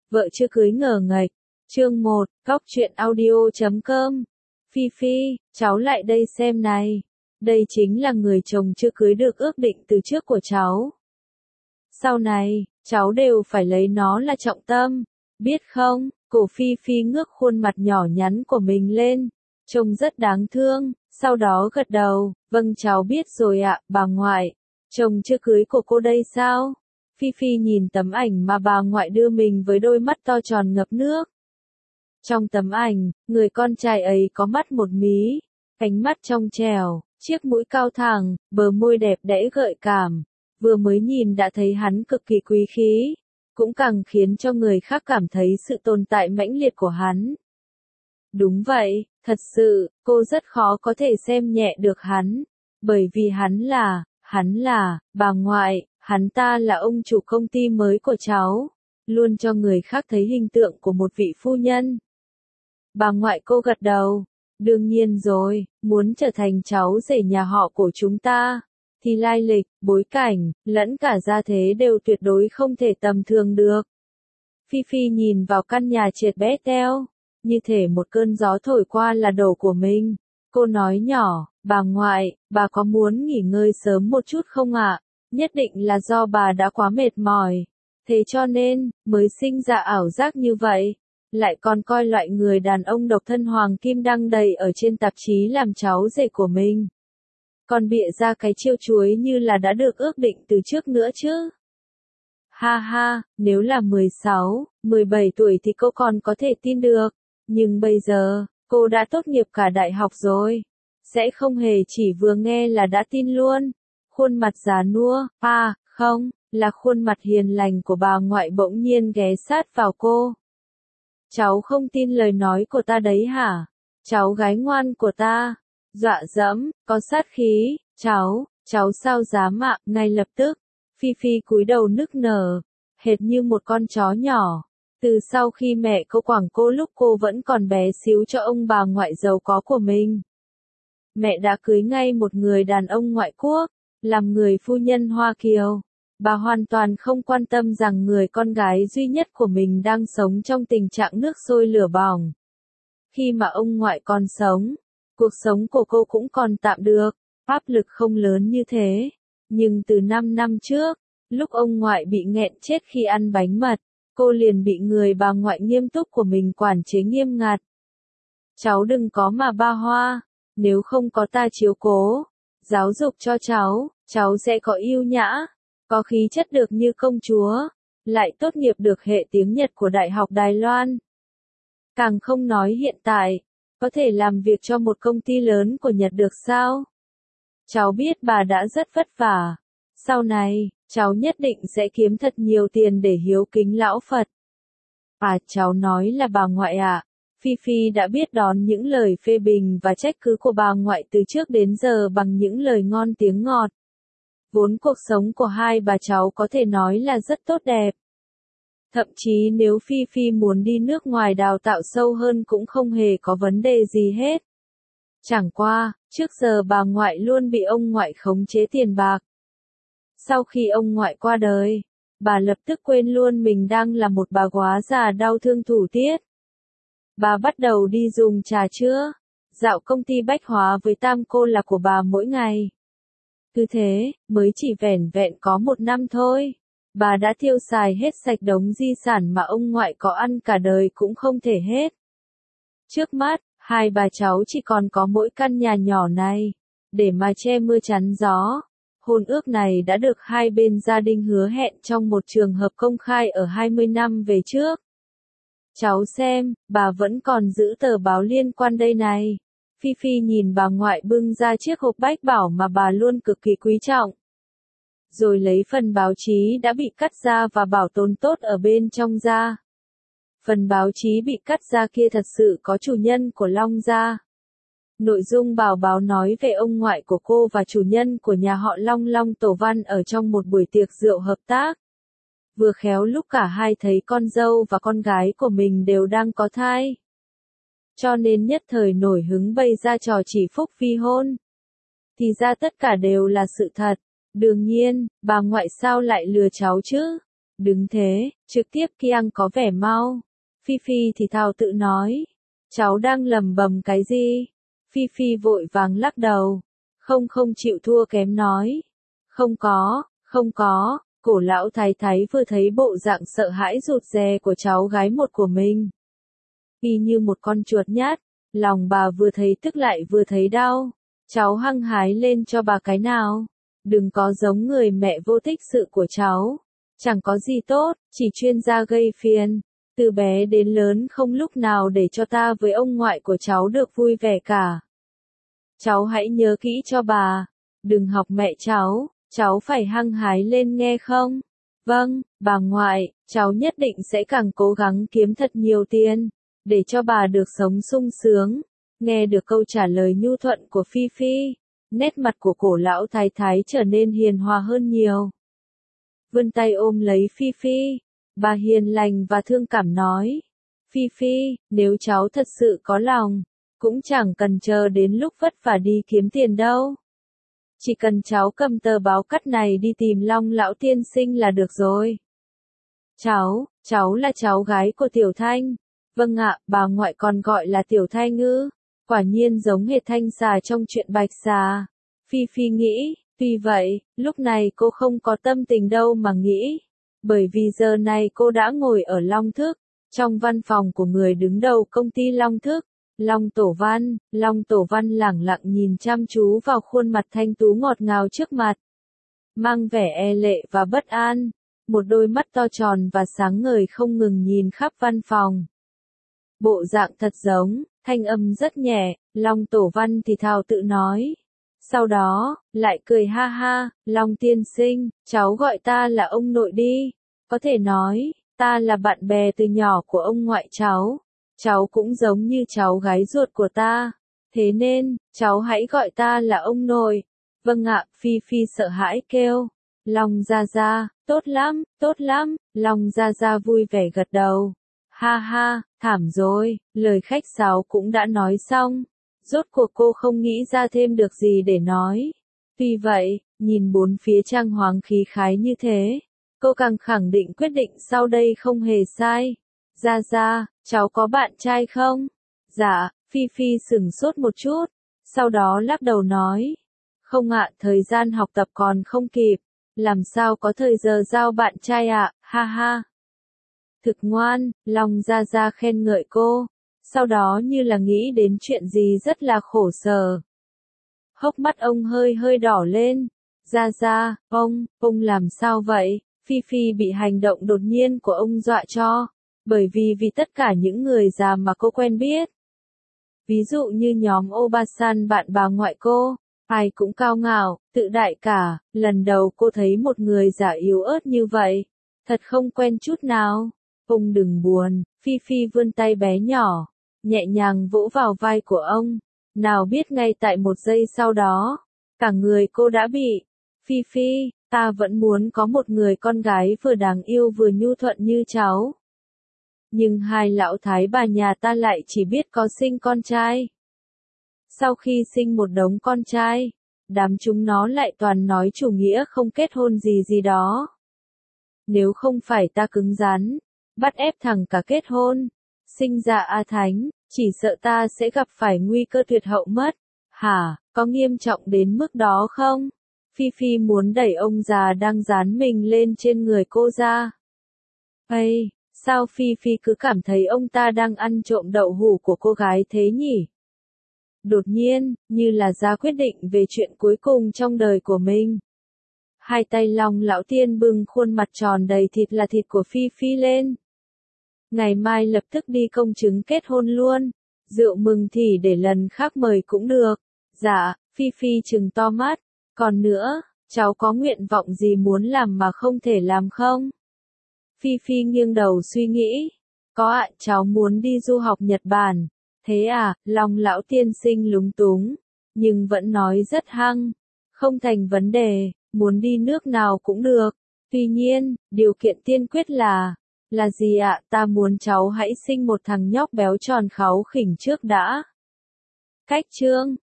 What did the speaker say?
Vợ chưa cưới ngờ nghệch. Chương 1, Góc truyện audio.com. Phi Phi, cháu lại đây xem này. Đây chính là người chồng chưa cưới được ước định từ trước của cháu. Sau này, cháu đều phải lấy nó là trọng tâm. Biết không, cổ Phi Phi ngước khuôn mặt nhỏ nhắn của mình lên. Trông rất đáng thương, sau đó gật đầu. Vâng cháu biết rồi ạ, bà ngoại. Chồng chưa cưới của cô đây sao? Phi Phi nhìn tấm ảnh mà bà ngoại đưa mình với đôi mắt to tròn ngập nước. Trong tấm ảnh, người con trai ấy có mắt một mí, cánh mắt trong trẻo, chiếc mũi cao thẳng, bờ môi đẹp đẽ gợi cảm. Vừa mới nhìn đã thấy hắn cực kỳ quý khí, cũng càng khiến cho người khác cảm thấy sự tồn tại mãnh liệt của hắn. Đúng vậy, thật sự, cô rất khó có thể xem nhẹ được hắn, bởi vì hắn là, bà ngoại, hắn ta là ông chủ công ty mới của cháu, luôn cho người khác thấy hình tượng của một vị phu nhân. Bà ngoại cô gật đầu, đương nhiên rồi, muốn trở thành cháu rể nhà họ của chúng ta, thì lai lịch, bối cảnh, lẫn cả gia thế đều tuyệt đối không thể tầm thường được. Phi Phi nhìn vào căn nhà trệt bé teo, như thể một cơn gió thổi qua là đầu của mình. Cô nói nhỏ, bà ngoại, bà có muốn nghỉ ngơi sớm một chút không ạ? Nhất định là do bà đã quá mệt mỏi. Thế cho nên, mới sinh ra ảo giác như vậy. Lại còn coi loại người đàn ông độc thân hoàng kim đăng đầy ở trên tạp chí làm cháu rể của mình. Còn bịa ra cái chiêu chuối như là đã được ước định từ trước nữa chứ. Ha ha, nếu là 16, 17 tuổi thì cô còn có thể tin được. Nhưng bây giờ, cô đã tốt nghiệp cả đại học rồi. Sẽ không hề chỉ vừa nghe là đã tin luôn. Khuôn mặt già nua, không, là khuôn mặt hiền lành của bà ngoại bỗng nhiên ghé sát vào cô. Cháu không tin lời nói của ta đấy hả? Cháu gái ngoan của ta. Dọa dẫm, có sát khí, cháu sao dám ạ, ngay lập tức. Phi Phi cúi đầu nức nở, hệt như một con chó nhỏ. Từ sau khi mẹ cô quẳng cô lúc cô vẫn còn bé xíu cho ông bà ngoại giàu có của mình. Mẹ đã cưới ngay một người đàn ông ngoại quốc, làm người phu nhân Hoa Kiều. Bà hoàn toàn không quan tâm rằng người con gái duy nhất của mình đang sống trong tình trạng nước sôi lửa bỏng. Khi mà ông ngoại còn sống, cuộc sống của cô cũng còn tạm được, áp lực không lớn như thế. Nhưng từ 5 năm trước, lúc ông ngoại bị nghẹn chết khi ăn bánh mật, cô liền bị người bà ngoại nghiêm túc của mình quản chế nghiêm ngặt. Cháu đừng có mà ba hoa, nếu không có ta chiếu cố, giáo dục cho cháu sẽ có yêu nhã, có khí chất được như công chúa, lại tốt nghiệp được hệ tiếng Nhật của Đại học Đài Loan. Càng không nói hiện tại, có thể làm việc cho một công ty lớn của Nhật được sao? Cháu biết bà đã rất vất vả. Sau này, cháu nhất định sẽ kiếm thật nhiều tiền để hiếu kính lão Phật. Cháu nói là bà ngoại ạ. Phi Phi đã biết đón những lời phê bình và trách cứ của bà ngoại từ trước đến giờ bằng những lời ngon tiếng ngọt. Vốn cuộc sống của hai bà cháu có thể nói là rất tốt đẹp. Thậm chí nếu Phi Phi muốn đi nước ngoài đào tạo sâu hơn cũng không hề có vấn đề gì hết. Chẳng qua, trước giờ bà ngoại luôn bị ông ngoại khống chế tiền bạc. Sau khi ông ngoại qua đời, bà lập tức quên luôn mình đang là một bà góa già đau thương thủ tiết. Bà bắt đầu đi dùng trà chữa, dạo công ty bách hóa với tam cô là của bà mỗi ngày. Cứ thế, mới chỉ vẻn vẹn có 1 năm thôi, bà đã tiêu xài hết sạch đống di sản mà ông ngoại có ăn cả đời cũng không thể hết. Trước mắt, hai bà cháu chỉ còn có mỗi căn nhà nhỏ này, để mà che mưa chắn gió. Hôn ước này đã được hai bên gia đình hứa hẹn trong một trường hợp công khai ở 20 năm về trước. Cháu xem, bà vẫn còn giữ tờ báo liên quan đây này. Phi Phi nhìn bà ngoại bưng ra chiếc hộp bách bảo mà bà luôn cực kỳ quý trọng. Rồi lấy phần báo chí đã bị cắt ra và bảo tồn tốt ở bên trong ra. Phần báo chí bị cắt ra kia thật sự có chủ nhân của Long gia. Nội dung báo nói về ông ngoại của cô và chủ nhân của nhà họ Long Long Tổ Văn ở trong một buổi tiệc rượu hợp tác. Vừa khéo lúc cả hai thấy con dâu và con gái của mình đều đang có thai. Cho nên nhất thời nổi hứng bày ra trò chỉ phúc vi hôn. Thì ra tất cả đều là sự thật. Đương nhiên, bà ngoại sao lại lừa cháu chứ? Đứng thế, trực tiếp Kiang có vẻ mau. Phi Phi thì thào tự nói. Cháu đang lầm bầm cái gì? Phi Phi vội vàng lắc đầu. Không chịu thua kém nói. Không có, cổ lão thái thái vừa thấy bộ dạng sợ hãi rụt rè của cháu gái một của mình. Y như một con chuột nhát, lòng bà vừa thấy tức lại vừa thấy đau. Cháu hăng hái lên cho bà cái nào. Đừng có giống người mẹ vô tích sự của cháu. Chẳng có gì tốt, chỉ chuyên gia gây phiền. Từ bé đến lớn không lúc nào để cho ta với ông ngoại của cháu được vui vẻ cả. Cháu hãy nhớ kỹ cho bà. Đừng học mẹ cháu phải hăng hái lên nghe không? Vâng, bà ngoại, cháu nhất định sẽ càng cố gắng kiếm thật nhiều tiền, để cho bà được sống sung sướng. Nghe được câu trả lời nhu thuận của Phi Phi, nét mặt của cổ lão thái thái trở nên hiền hòa hơn nhiều. Vươn tay ôm lấy Phi Phi, bà hiền lành và thương cảm nói. Phi Phi, nếu cháu thật sự có lòng, cũng chẳng cần chờ đến lúc vất vả đi kiếm tiền đâu. Chỉ cần cháu cầm tờ báo cắt này đi tìm Long lão tiên sinh là được rồi. Cháu là cháu gái của Tiểu Thanh. Vâng ạ, bà ngoại còn gọi là Tiểu Thanh ư? Quả nhiên giống hệt Thanh xà trong chuyện Bạch xà. Phi Phi nghĩ, tuy vậy, lúc này cô không có tâm tình đâu mà nghĩ. Bởi vì giờ này cô đã ngồi ở Long Thức, trong văn phòng của người đứng đầu công ty Long Thức. Long Tổ Văn lẳng lặng nhìn chăm chú vào khuôn mặt thanh tú ngọt ngào trước mặt. Mang vẻ e lệ và bất an, một đôi mắt to tròn và sáng ngời không ngừng nhìn khắp văn phòng. Bộ dạng thật giống, thanh âm rất nhẹ, Long Tổ Văn thì thào tự nói. Sau đó, lại cười ha ha, Long tiên sinh, cháu gọi ta là ông nội đi. Có thể nói, ta là bạn bè từ nhỏ của ông ngoại cháu. Cháu cũng giống như cháu gái ruột của ta. Thế nên, cháu hãy gọi ta là ông nội. Vâng ạ, Phi Phi sợ hãi kêu. Long Gia Gia, tốt lắm, Long Gia Gia vui vẻ gật đầu. Ha ha, thảm rồi, lời khách sáo cũng đã nói xong. Rốt cuộc cô không nghĩ ra thêm được gì để nói. Tuy vậy, nhìn bốn phía trang hoàng khí khái như thế, cô càng khẳng định quyết định sau đây không hề sai. Gia Gia, cháu có bạn trai không? Dạ, Phi Phi sửng sốt một chút, sau đó lắc đầu nói. Không ạ, thời gian học tập còn không kịp, làm sao có thời giờ giao bạn trai ạ, ha ha. Thực ngoan, Long Gia Gia khen ngợi cô, sau đó như là nghĩ đến chuyện gì rất là khổ sở. Hốc mắt ông hơi đỏ lên. Gia Gia, ông làm sao vậy? Phi Phi bị hành động đột nhiên của ông dọa cho. Bởi vì tất cả những người già mà cô quen biết. Ví dụ như nhóm Obasan bạn bà ngoại cô, ai cũng cao ngạo, tự đại cả, lần đầu cô thấy một người già yếu ớt như vậy. Thật không quen chút nào. Ông đừng buồn, Phi Phi vươn tay bé nhỏ, nhẹ nhàng vỗ vào vai của ông. Nào biết ngay tại một giây sau đó, cả người cô đã bị. Phi Phi, ta vẫn muốn có một người con gái vừa đáng yêu vừa nhu thuận như cháu. Nhưng hai lão thái bà nhà ta lại chỉ biết có sinh con trai. Sau khi sinh một đống con trai, đám chúng nó lại toàn nói chủ nghĩa không kết hôn gì đó. Nếu không phải ta cứng rắn, bắt ép thằng cả kết hôn, sinh ra A Thánh, chỉ sợ ta sẽ gặp phải nguy cơ tuyệt hậu mất. Hả, có nghiêm trọng đến mức đó không? Phi Phi muốn đẩy ông già đang dán mình lên trên người cô ra. Ây! Sao Phi Phi cứ cảm thấy ông ta đang ăn trộm đậu hũ của cô gái thế nhỉ? Đột nhiên, như là ra quyết định về chuyện cuối cùng trong đời của mình. Hai tay Long lão tiên bưng khuôn mặt tròn đầy thịt là thịt của Phi Phi lên. Ngày mai lập tức đi công chứng kết hôn luôn. Rượu mừng thì để lần khác mời cũng được. Dạ, Phi Phi trừng to mắt. Còn nữa, cháu có nguyện vọng gì muốn làm mà không thể làm không? Phi Phi nghiêng đầu suy nghĩ. Có ạ, cháu muốn đi du học Nhật Bản. Thế à, Long lão tiên sinh lúng túng. Nhưng vẫn nói rất hăng. Không thành vấn đề, muốn đi nước nào cũng được. Tuy nhiên, điều kiện tiên quyết là gì ạ? Ta muốn cháu hãy sinh một thằng nhóc béo tròn kháu khỉnh trước đã. Cách chương